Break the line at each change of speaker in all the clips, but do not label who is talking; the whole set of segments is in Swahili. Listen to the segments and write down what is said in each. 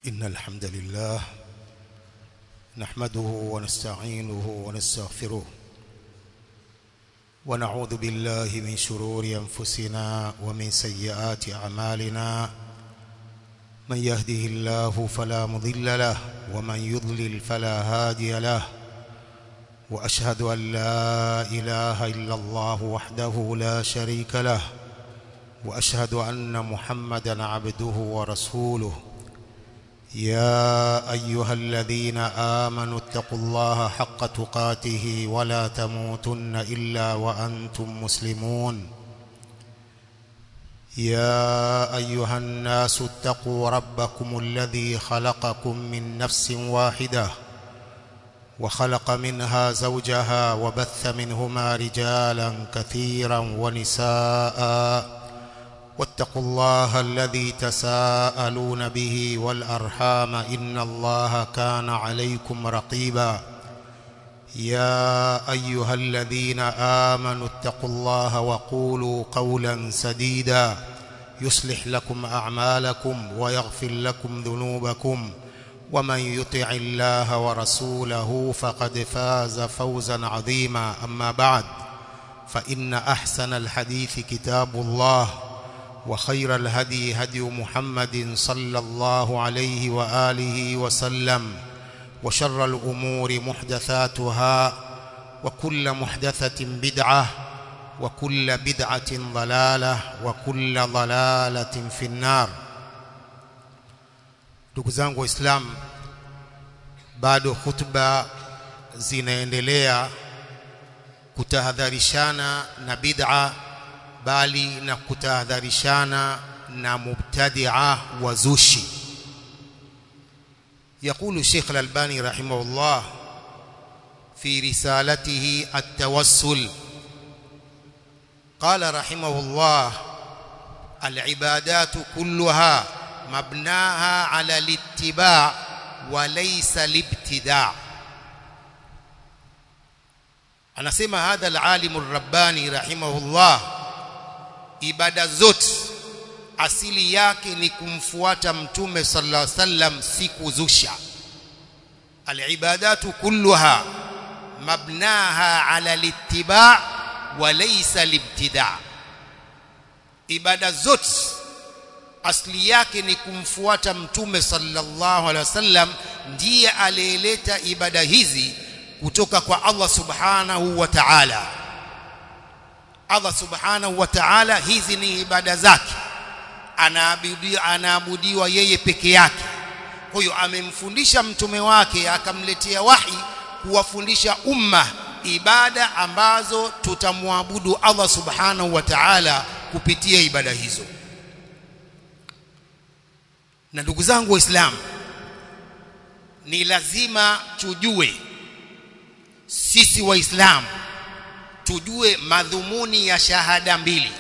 إن الحمد لله نحمده ونستعينه ونستغفره ونعوذ بالله من شرور أنفسنا ومن سيئات أعمالنا من يهده الله فلا مضل له ومن يضلل فلا هادي له وأشهد أن لا إله إلا الله وحده لا شريك له وأشهد أن محمدًا عبده ورسوله يا أيها الذين آمنوا اتقوا الله حق تقاته ولا تموتن إلا وأنتم مسلمون يا أيها الناس اتقوا ربكم الذي خلقكم من نفس واحدة وخلق منها زوجها وبث منهما رجالا كثيرا ونساء واتقوا الله الذي تساءلون به والأرحام إن الله كان عليكم رقيبا يا أيها الذين آمنوا اتقوا الله وقولوا قولا سديدا يصلح لكم أعمالكم ويغفر لكم ذنوبكم ومن يطع الله ورسوله فقد فاز فوزا عظيما أما بعد فإن أحسن الحديث كتاب الله وخير الهدي هدي محمد صلى الله عليه وآله وسلم وشر الأمور محدثاتها وكل محدثة بدعة وكل بدعة ضلالة وكل ضلالة في النار. Ndugu zangu Waislamu, bado khutba zinaendelea kutahadharishana na bid'a, bali na kutahadharishana na mubtadi'a wa zushi. يقول الشيخ الألباني رحمه الله في رسالته التوسل، قال رحمه الله: العبادات كلها مبناها على الاتباع وليس الابتداع. anasema هذا العالم الرباني رحمه الله, ibada zote asili yake ni kumfuata mtume sallallahu alaihi wasallam, si kuzusha. Alibadatu kulluha mabnaha ala littiba' wa laysa libtida'. Ibada zote asili yake ni kumfuata mtume sallallahu alaihi wasallam, ndiye aliyeleta ibada hizi kutoka kwa Allah subhanahu wa ta'ala. Allah subhanahu wa ta'ala, hizi ni ibada zake, anaabudiwa yeye peke yake. Kwa hiyo amemfundisha mtume wake, akamletea wahi kuwafundisha umma ibada ambazo tutamwabudu Allah subhanahu wa ta'ala kupitia ibada hizo. Na ndugu zangu Waislamu, ni lazima tujue, sisi Waislamu tujue madhumuni ya shahada mbili: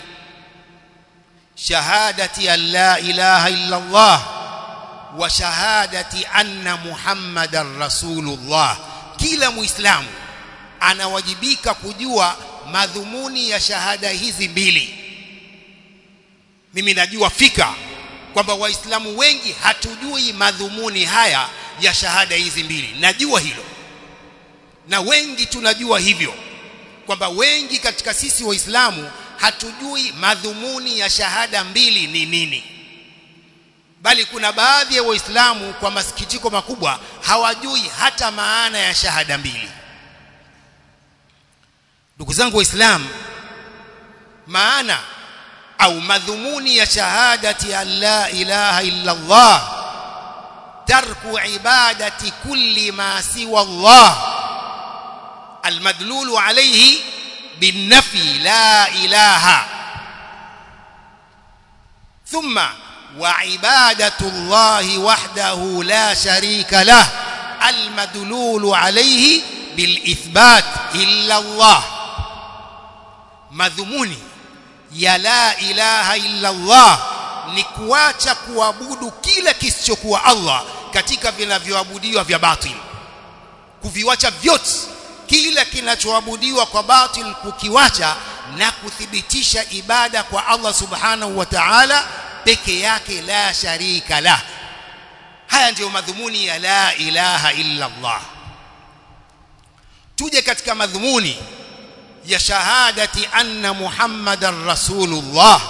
shahadati an la ilaha illa Allah wa shahadati anna Muhammadar Rasulullah. Kila Muislamu anawajibika kujua madhumuni ya shahada hizi mbili. Mimi najua fika kwamba Waislamu wengi hatujui madhumuni haya ya shahada hizi mbili. Najua hilo, na wengi tunajua hivyo, kwamba wengi katika sisi Waislamu hatujui madhumuni ya shahada mbili ni nini. Bali kuna baadhi ya Waislamu, kwa masikitiko makubwa, hawajui hata maana ya shahada mbili. Ndugu zangu Waislamu, maana au madhumuni ya shahadati an la ilaha illa Allah tarku ibadati kulli ma siwa Allah almadlulu alayhi بالنفي لا إله، ثم وعبادة الله وحده لا شريك له المدلول عليه بالإثبات إلا الله. madhumuni ya la ilaha illa Allah ni kuacha kuabudu kila kisichokuwa Allah katika vinavyoabudiwa vya batil, kuviwacha vyote, kila kinachoabudiwa kwa batil kukiwacha, na kuthibitisha ibada kwa Allah subhanahu wa ta'ala peke yake, la sharika la. haya ndio madhumuni ya la ilaha illa Allah. Tuje katika madhumuni ya shahadati anna Muhammadar Rasulullah.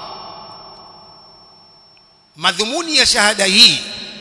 madhumuni ya shahada hii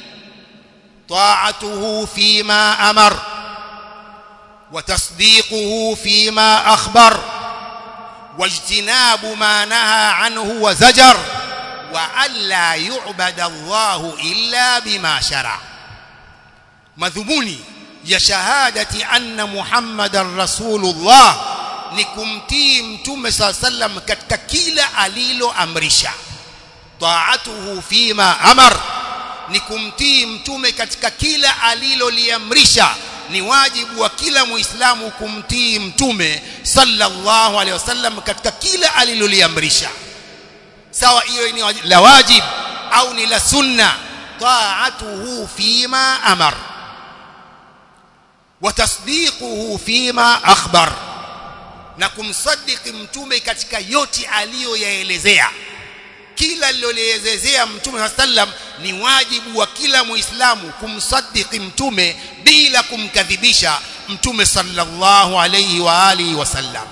ta'atuhu fima amar wa tasdiquhu fima akhbar wajtinabu ma naha anhu wa zajar wa alla yu'bada Allahu illa bima shara. madhumuni ya shahadati anna Muhammadar Rasulullah ni kumtii mtume sallam katika kila aliloamrisha. Ta'atuhu fima amar ni kumtii mtume katika kila aliloliamrisha. Ni wajibu wa kila muislamu kumtii mtume sallallahu alaihi wasallam katika kila aliloliamrisha, sawa hiyo ni la wajib au ni la sunna. Ta'atuhu fima amar wa tasdiquhu fima akhbar, na kumsadiki mtume katika yote aliyoyaelezea. Kila aliloelezea mtume sallam ni wajibu wa kila muislamu kumsadiki mtume bila kumkadhibisha mtume sallallahu alayhi wa alihi wasallam.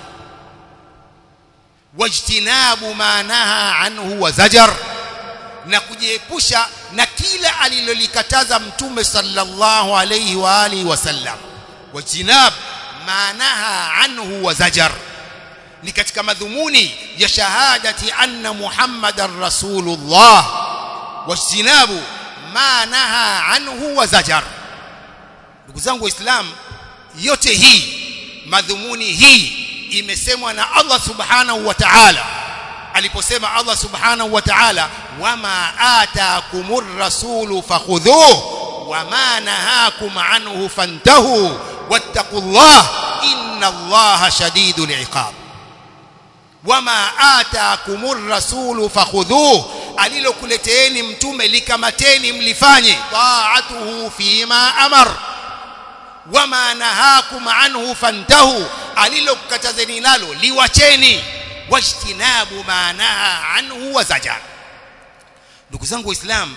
Wajtinabu ma naha anhu wa zajar, na kujiepusha na kila alilolikataza mtume sallallahu alayhi wa alihi wasallam. Wajtinab ma naha anhu wa zajar ni katika madhumuni ya shahadati anna Muhammadar Rasulullah. Wajtinabu ma naha anhu wa zajar. Ndugu zangu Waislamu, yote hii madhumuni hii imesemwa na Allah subhanahu wa ta'ala aliposema Allah subhanahu wa ta'ala, wama ataakumur rasulu fakhudhuhu wama nahakum anhu fantahu wattaqullah innallaha shadidul iqab. Wama ataakumur rasulu fakhudhuhu, alilokuleteeni mtume likamateni mlifanye. Ta'atuhu fima amar wama nahakum anhu fantahu, alilokatazeni nalo liwacheni. Wajtinabu ma naha anhu wa zajar. Ndugu zangu Waislamu,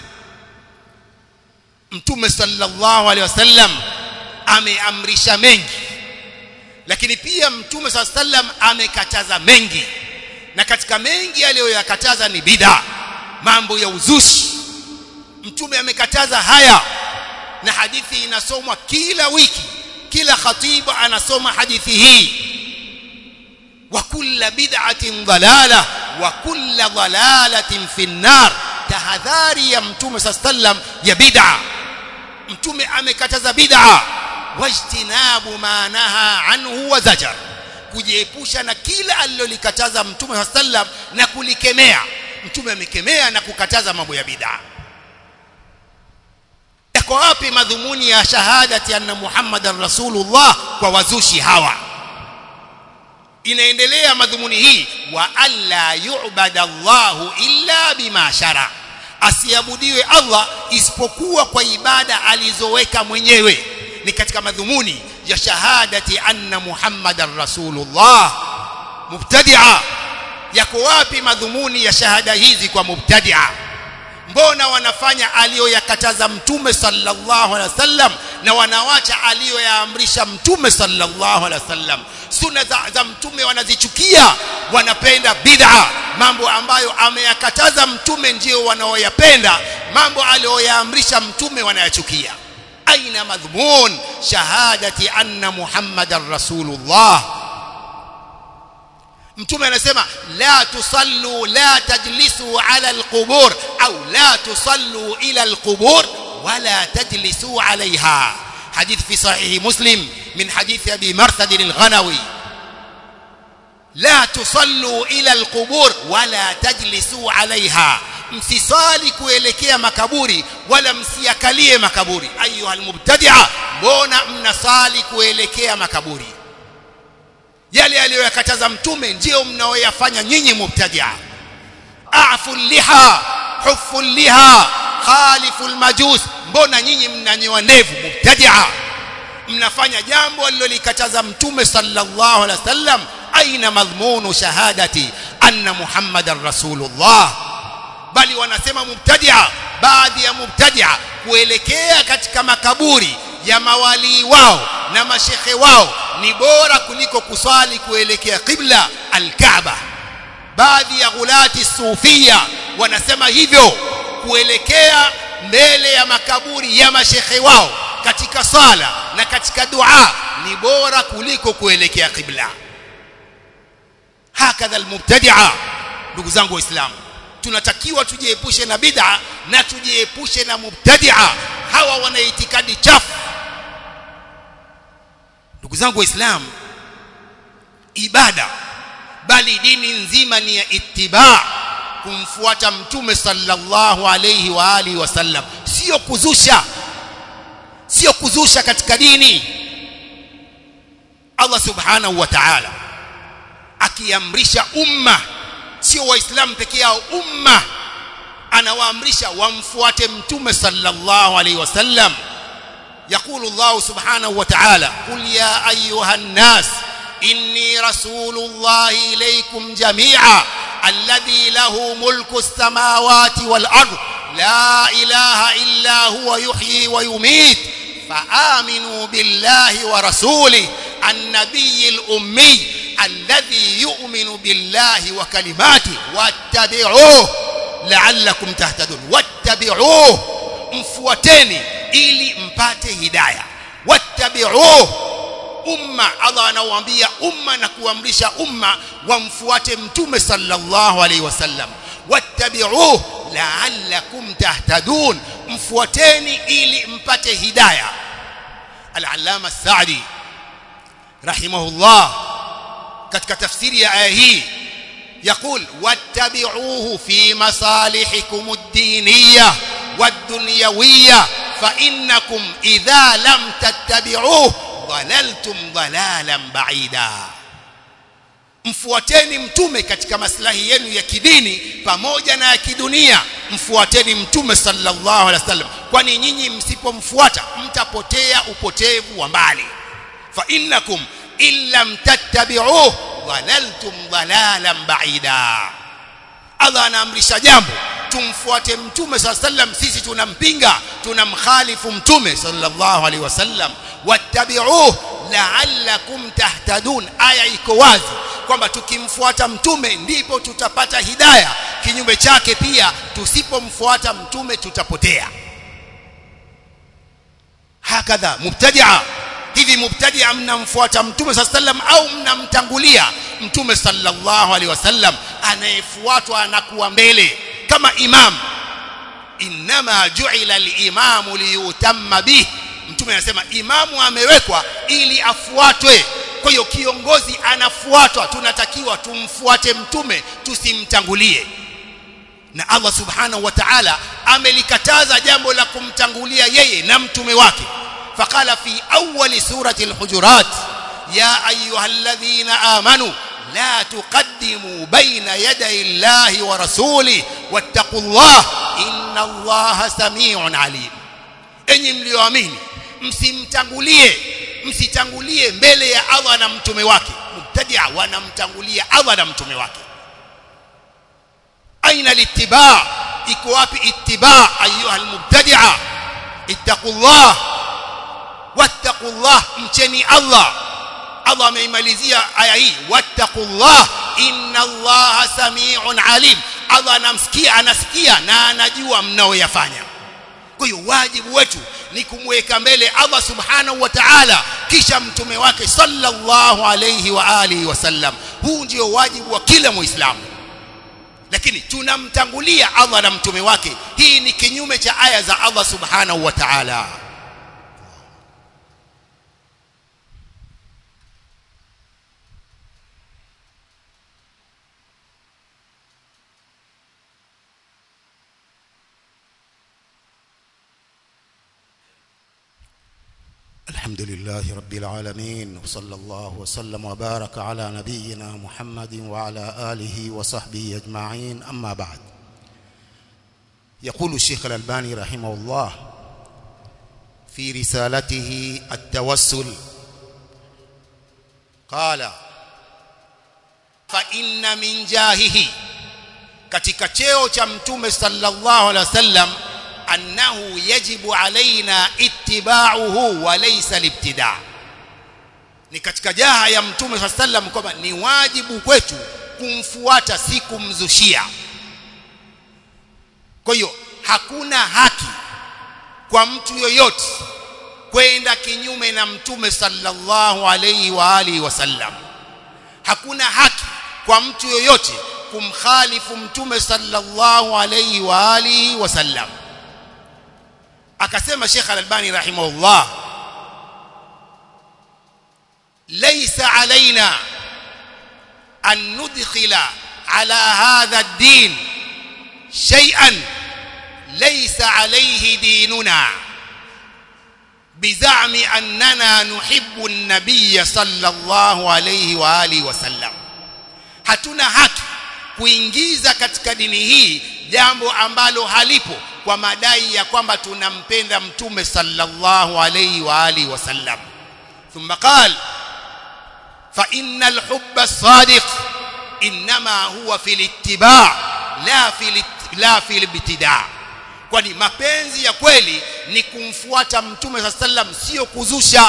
mtume sallallahu alaihi wasallam ameamrisha mengi, lakini pia mtume sallallahu alaihi wasallam amekataza mengi, na katika mengi aliyoyakataza ni bid'a, mambo ya uzushi. Mtume amekataza haya, na hadithi inasomwa kila wiki, kila khatibu anasoma hadithi hii. Wa kullu bid'atin dalalah wa kullu dalalatin fi an-nar. Tahadhari ya mtume sallam ya bid'a. Mtume amekataza bid'a. Wajtinabu ma naha anhu wa zajar, kujiepusha na kila alilolikataza mtume sallam na kulikemea. Mtume amekemea na kukataza mambo ya bid'a. Yako wapi madhumuni ya shahadati anna Muhammadar Rasulullah kwa wazushi hawa? Inaendelea madhumuni hii, wa alla yu'bada Allahu illa bima shara, asiabudiwe Allah isipokuwa kwa ibada alizoweka mwenyewe. Ni katika madhumuni ya shahadati anna Muhammadar Rasulullah. Mubtadi'a, yako wapi madhumuni ya shahada hizi kwa mubtadi'a? Mbona wanafanya aliyoyakataza mtume sallallahu alaihi wasallam na wanawacha aliyoyaamrisha mtume sallallahu alaihi wasallam? Sunna za mtume wanazichukia, wanapenda bid'a. Mambo ambayo ameyakataza mtume ndio wanaoyapenda, mambo aliyoyaamrisha mtume wanayachukia. Aina madhmun shahadati anna Muhammadar Rasulullah. Mtume anasema la tusallu la tajlisu ala alqubur au la tusallu ila alqubur wala tajlisu alaiha. حديث في صحيح مسلم من حديث أبي مرثد الغنوي، لا تصلوا إلى القبور ولا تجلسوا عليها. msisali kuelekea makaburi wala msiakalie makaburi. Ayuha almubtadi'a, mbona mnasali kuelekea makaburi? Yale aliyokataza mtume ndio mnaoyafanya nyinyi mubtadi'a. A'fu liha huffu liha khalifu almajus, mbona nyinyi mnanyoa ndevu mubtadi'a? Mnafanya jambo alilolikataza mtume sallallahu alaihi wasallam. Aina madhmunu shahadati anna Muhammadar Rasulullah. bali wanasema mubtadi'a, baadhi ya mubtadi'a kuelekea katika makaburi ya mawali wao na mashekhe wao ni bora kuliko kuswali kuelekea qibla al-Kaaba. Baadhi ya ghulati sufia wanasema hivyo, kuelekea mbele ya makaburi ya mashekhe wao katika sala na katika dua ni bora kuliko kuelekea qibla. Hakadha al-mubtadi'a. Ndugu zangu waislamu, tunatakiwa tujiepushe na bid'a na tujiepushe na mubtadi'a. Hawa wana itikadi chafu. Ndugu zangu waislamu, ibada bali dini nzima ni ya ittiba, kumfuata mtume sallallahu alayhi wa alihi wasallam, sio kuzusha katika dini. Allah subhanahu wa ta'ala akiamrisha umma, sio waislamu pekee yao, umma anawaamrisha wamfuate mtume sallallahu alayhi wasallam. يقول الله سبحانه وتعالى: قل يا أيها الناس إني رسول الله إليكم جميعا الذي له ملك السماوات والأرض لا إله إلا هو يحيي ويميت فآمنوا بالله ورسوله النبي الأمي الذي يؤمن بالله وكلماته واتبعوه لعلكم تهتدون. واتبعوه، mfuateni ili mpate hidayah. Wattabi'uh, umma. Allah anawaambia umma na kuamrisha umma wamfuate mtume sallallahu alayhi wasallam. Wattabi'uh la'allakum tahtadun, mfuateni ili mpate hidayah. Al-Allama As-Sa'di rahimahullah katika tafsiri ya aya hii يقول: واتبعوه في مصالحكم الدينية والدنيوية فإنكم إذا لم تتبعوه ضللتم ضلالا بعيدا. Mfuateni mtume katika maslahi yenu ya kidini pamoja na ya kidunia. Mfuateni mtume sallallahu alaihi wasallam, kwani nyinyi msipomfuata mtapotea upotevu wa mbali. Fa innakum illam tattabi'uhu dhalaltum dhalalan ba'ida. Allah anaamrisha jambo, tumfuate mtume sallallahu alaihi wasallam, sisi tunampinga, tunamkhalifu mtume sallallahu alaihi wasallam. Wattabi'uhu la'allakum tahtadun. Aya iko wazi kwamba tukimfuata mtume ndipo tutapata hidayah, kinyume chake pia tusipomfuata mtume tutapotea. Hakadha mubtadi'a. Hivi mubtadi'a mnamfuata mtume sallallahu alaihi wasallam au mnamtangulia mtume sallallahu alaihi wasallam? Anayefuatwa anakuwa mbele kama imam. Inma ju'ila al-imamu liyutamma bih. Mtume anasema imamu amewekwa ili afuatwe. Kwa hiyo kiongozi anafuatwa, tunatakiwa tumfuate mtume, tusimtangulie. Na Allah subhanahu wa ta'ala amelikataza jambo la kumtangulia yeye na mtume wake. فقال في أول سورة الحجرات: يا أيها الذين آمنوا لا تقدموا بين يدي الله ورسوله واتقوا الله إن الله سميع عليم. Enyi mlioamini, msitangulie mbele ya Allah na mtume wake. Mubtadi'a wanamtangulia Allah na mtume wake. Aina littiba'? Iko wapi ittiba' ayuha almubtadi'a? ittaqullah wattaqullah, mcheni Allah. Allah ameimalizia aya hii wattaqullah inna Allaha sami'un alim. Allah anasikia na anajua mnaoyafanya. Kwa hiyo wajibu wetu ni kumweka mbele Allah subhanahu wa ta'ala kisha mtume wake sallallahu alayhi wa alihi wasallam. Huu ndio wajibu wa kila Muislamu. Lakini tunamtangulia Allah na mtume wake, hii ni kinyume cha aya za Allah subhanahu wa ta'ala. الحمد لله رب العالمين، وصلى الله وسلم وبارك على نبينا محمد وعلى آله وصحبه أجمعين. أما بعد، يقول الشيخ الألباني رحمه الله في رسالته التوسل، قال: فإن من جاهه، katika cheo cha mtume sallallahu alaihi wasallam annahu yajibu alaina ittiba'uhu wa laysa libtida'. Ni katika jaha ya mtume sallallahu alaihi wasallam kwamba ni wajibu kwetu kumfuata, si kumzushia. Kwa hiyo hakuna haki kwa mtu yoyote kwenda kinyume na mtume sallallahu alaihi wa alihi wasallam. Hakuna haki kwa mtu yoyote kumkhalifu mtume sallallahu alaihi wa alihi wasallam. Akasema Sheikh Al-Albani rahimahullah, laysa alaina an nudkhila ala hadha ad-din shay'an laysa alayhi dinuna bizami annana nuhibbu an-nabiy sallallahu alayhi wa alihi wasallam. Hatuna haki kuingiza katika dini hii jambo ambalo halipo kwa madai ya kwamba tunampenda mtume sallallahu alayhi wa alihi wasallam. Thumma qala fa innal hubba as-sadiq inma huwa fil ittiba' la fil ibtida'. Kwani mapenzi ya kweli ni kumfuata mtume sallallahu alayhi wasallam, sio kuzusha.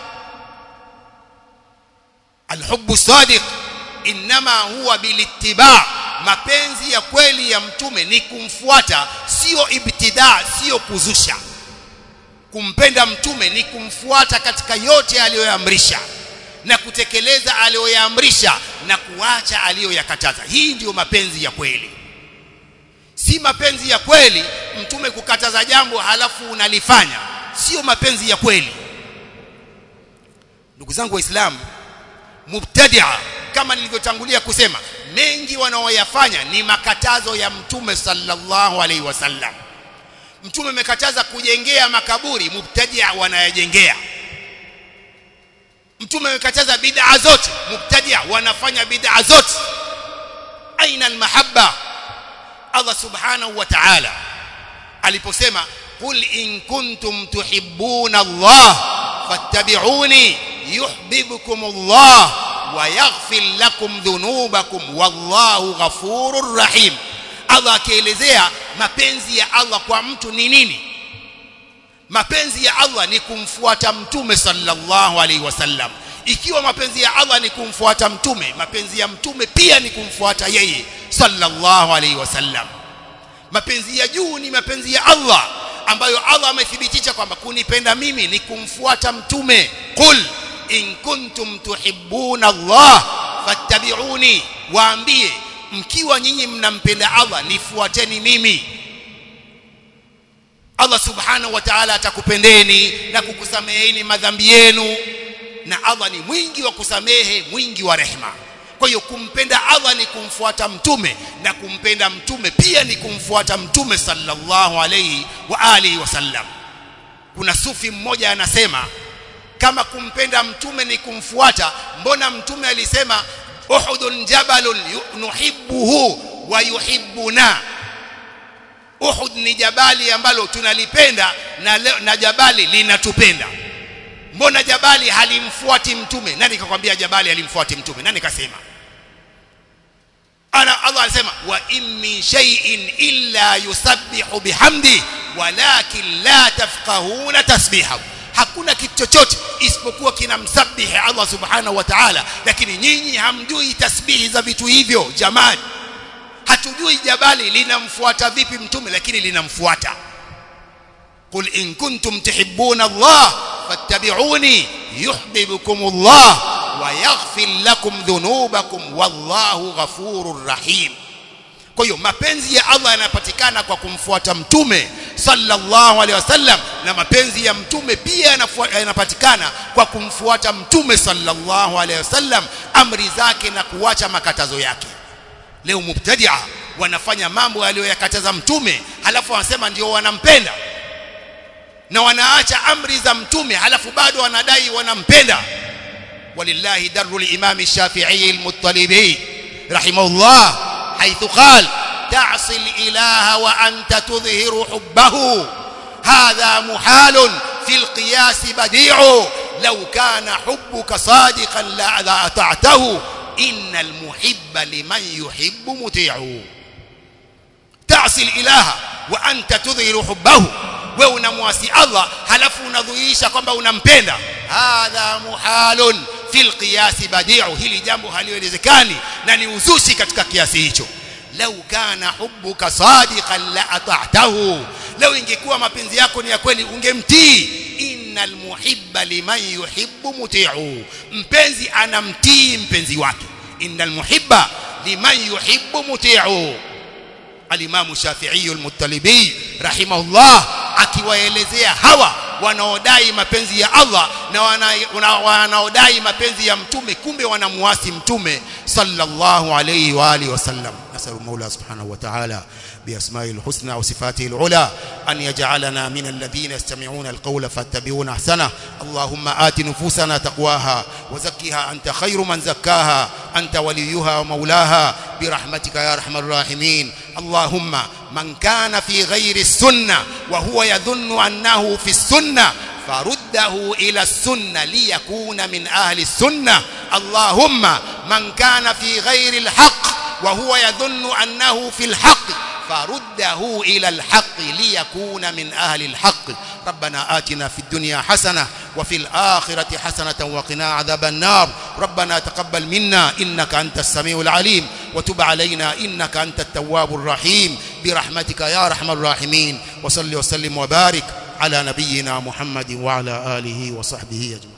Al-hubbu as-sadiq inma huwa bil ittiba', mapenzi ya kweli ya mtume ni kumfuata, sio ibtida', sio kuzusha. Kumpenda mtume ni kumfuata katika yote aliyoyaamrisha na kutekeleza aliyoyaamrisha na kuacha aliyoyakataza. Hii ndiyo mapenzi ya kweli. Si mapenzi ya kweli mtume kukataza jambo halafu unalifanya, sio mapenzi ya kweli. Ndugu zangu waislamu, mubtadi'a kama nilivyotangulia kusema, mengi wanaoyafanya ni makatazo ya mtume sallallahu alaihi wasallam. Mtume amekataza kujengea makaburi, mubtadi'a wanayajengea. Mtume amekataza bid'a zote, mubtadi'a wanafanya bid'a zote. Aina almahabba? Allah subhanahu wa ta'ala aliposema qul in kuntum tuhibbuna Allah fattabi'uni yuhibbukum Allah wa yaghfir lakum dhunubakum wallahu ghafurur rahim. Allah akielezea mapenzi ya Allah kwa mtu ni nini? Mapenzi ya Allah ni kumfuata mtume sallallahu alaihi wasallam. Ikiwa mapenzi ya Allah ni kumfuata mtume, mapenzi ya mtume pia ni kumfuata yeye sallallahu alaihi wasallam. Mapenzi ya juu ni mapenzi ya Allah ambayo Allah amethibitisha kwamba kunipenda mimi ni kumfuata mtume. Qul in kuntum tuhibbuna Allah fattabi'uni, waambie mkiwa nyinyi mnampenda Allah nifuateni mimi. Allah subhanahu wa ta'ala atakupendeni na kukusameheni madhambi yenu, na Allah ni mwingi wa kusamehe, mwingi wa rehema. Kwa hiyo kumpenda Allah ni kumfuata mtume, na kumpenda mtume pia ni kumfuata mtume sallallahu alayhi wa alihi wasallam. Kuna sufi mmoja anasema kama kumpenda mtume ni kumfuata, mbona mtume alisema Uhudun jabalun nuhibbuhu wa yuhibbuna? Uhud ni jabali ambalo tunalipenda na jabali linatupenda. Mbona jabali halimfuati mtume? Nani kakwambia jabali halimfuati mtume? Nani kasema? Allah alisema wa in min shay'in illa yusabbihu bihamdi walakin la tafqahuna tasbihahu. Hakuna kitu chochote isipokuwa kinamsabihi Allah subhanahu wa ta'ala, lakini nyinyi hamjui tasbihi za vitu hivyo. Jamani, hatujui jabali linamfuata vipi mtume, lakini linamfuata. Qul in kuntum tuhibbuna Allah fattabi'uni yuhibbukum Allah wa yaghfir lakum dhunubakum wallahu ghafurur rahim. Kwa hiyo mapenzi ya Allah yanapatikana kwa kumfuata mtume sallallahu alaihi wasallam, na mapenzi ya mtume pia yanapatikana kwa kumfuata mtume sallallahu alaihi wasallam, amri zake na kuacha makatazo yake. Leo mubtadi'a wanafanya mambo aliyoyakataza mtume, halafu wanasema ndio wanampenda, na wanaacha amri za mtume halafu bado wanadai wanampenda. Walillahi darul imam Shafi'i al-Muttalibi rahimahullah haythu qala ta'si al-ilaha wa anta tudhhiru hubbahu hadha muhalun fil qiyas badi'u law kana hubbuka sadiqan la ata'tahu innal muhibba liman yuhibbu muti'u. ta'si al-ilaha wa anta tudhiru hubbahu, wewe unamwasi Allah halafu unadhihirisha kwamba unampenda. Hadha muhalun fil qiyas badi'u, hili jambo haliwezekani na ni uzushi katika kiasi hicho. Lau kana hubbuka sadiqan la ata'tahu, lau ingekuwa mapenzi yako ni ya kweli ungemtii. Innal muhibba liman yuhibbu muti'u, mpenzi anamtii mpenzi wake. Innal muhibba liman yuhibbu muti'u. Al-Imam Shafi'i al-Muttalibi rahimahullah akiwaelezea hawa wanaodai mapenzi ya Allah na wanaodai mapenzi ya mtume, kumbe wanamuasi mtume sallallahu alayhi wa alihi wasallam. Nasallu Mola subhanahu wa ta'ala بأسمائه الحسنى وصفاته العلى أن يجعلنا من الذين يستمعون القول فاتبعون أحسنه. اللهم آت نفوسنا تقواها وزكها أنت خير من زكاها، أنت وليها ومولاها برحمتك يا أرحم الراحمين. اللهم من كان في غير السنة وهو يظن أنه في السنة فرده إلى السنة ليكون من أهل السنة. اللهم من كان في غير الحق وهو يظن أنه في الحق فرده إلى الحق ليكون من أهل الحق. ربنا آتنا في الدنيا حسنة وفي الآخرة حسنة وقنا عذاب النار. ربنا تقبل منا إنك أنت السميع العليم وتب علينا إنك أنت التواب الرحيم برحمتك يا أرحم الراحمين. وصل وسلم وبارك على نبينا محمد وعلى آله وصحبه أجمعين.